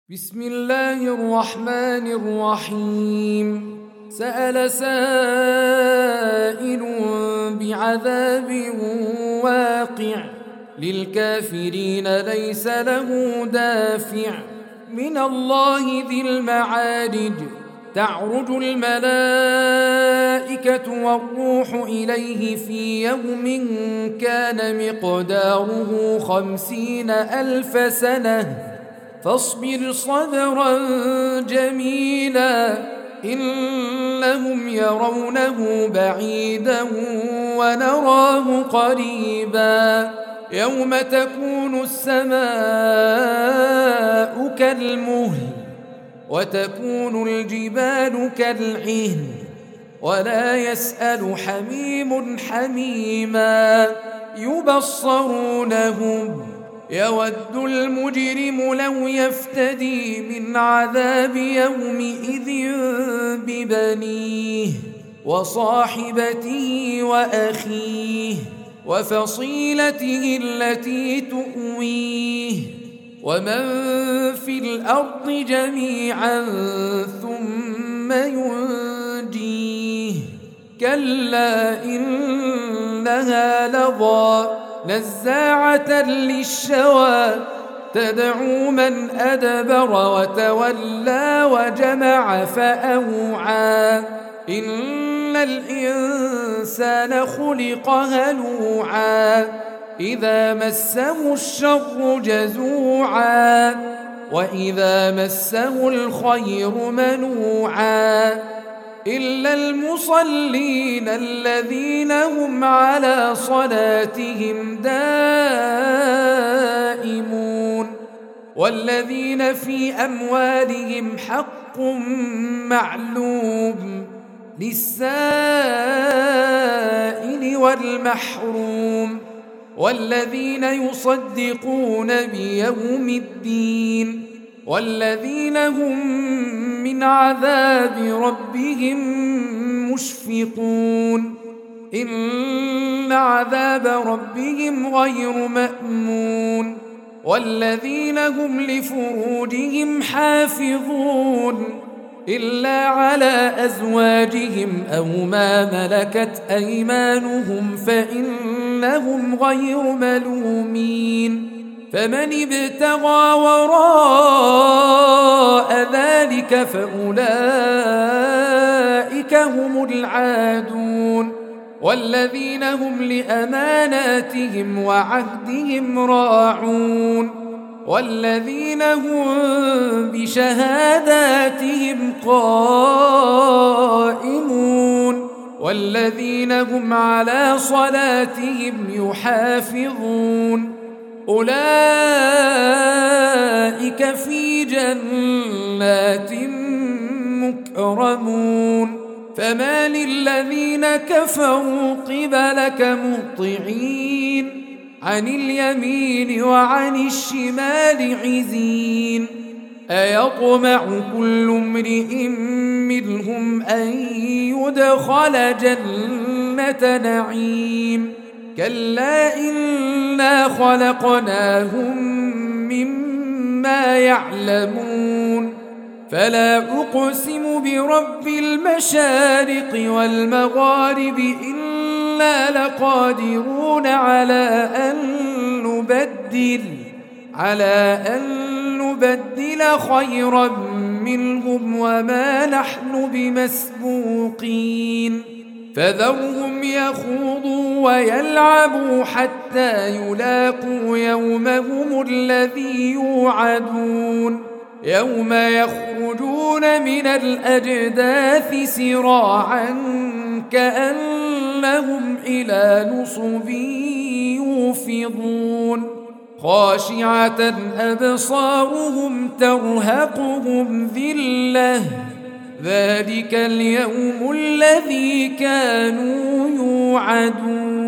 بسم الله الرحمن الرحيم. سأل سائل بعذاب واقع للكافرين ليس له دافع من الله ذي المعارج. تعرج الملائكة والروح إليه في يوم كان مقداره 50,000 سنة فاصبر صبرا جميلا إنهم يرونه بعيدا ونراه قريبا يوم تكون السماء كالمهل وتكون الجبال كالعهن ولا يسأل حميم حميما يبصرونهم يود المجرم لو يفتدي من عذاب يومئذ ببنيه وصاحبته وأخيه وفصيلته التي تؤويه ومن في الأرض جميعا ثم ينجيه كلا إنها لظى نزاعة للشوى تدعو من أدبر وتولى وجمع فأوعى إن الإنسان خلق هلوعا إذا مسه الشر جزوعا وإذا مسه الخير منوعا إلا المصلين الذين هم على صلاتهم دائمون والذين في أموالهم حق معلوم للسائل والمحروم والذين يصدقون بيوم الدين والذين هم من عذاب ربهم مشفقون إن عذاب ربهم غير مأمون والذين هم لفروجهم حافظون إلا على أزواجهم أو ما ملكت أيمانهم فإنهم غير ملومين فمن ابتغى وراء ذلك فأولئك هم العادون والذين هم لأماناتهم وعهدهم راعون والذين هم بشهاداتهم قائمون والذين هم على صلاتهم يحافظون أولئك في جنات مكرمون فما للذين كفروا قبلك مهطعين عن اليمين وعن الشمال عزين أيطمع كل امرئ منهم أن يدخل جنة نعيم كلا إنا خلقناهم مما يعلمون فلا أقسم برب المشارق والمغارب إنا لقادرون على أن نبدل خيرا منهم وما نحن بمسبوقين فذرهم يخوضوا ويلعبوا حتى يلاقوا يومهم الذي يوعدون يوم يخرجون من الأجداث سراعا كأنهم إلى نصب يوفضون خاشعة أبصارهم ترهقهم ذلة ذلك اليوم الذي كانوا يوعدون.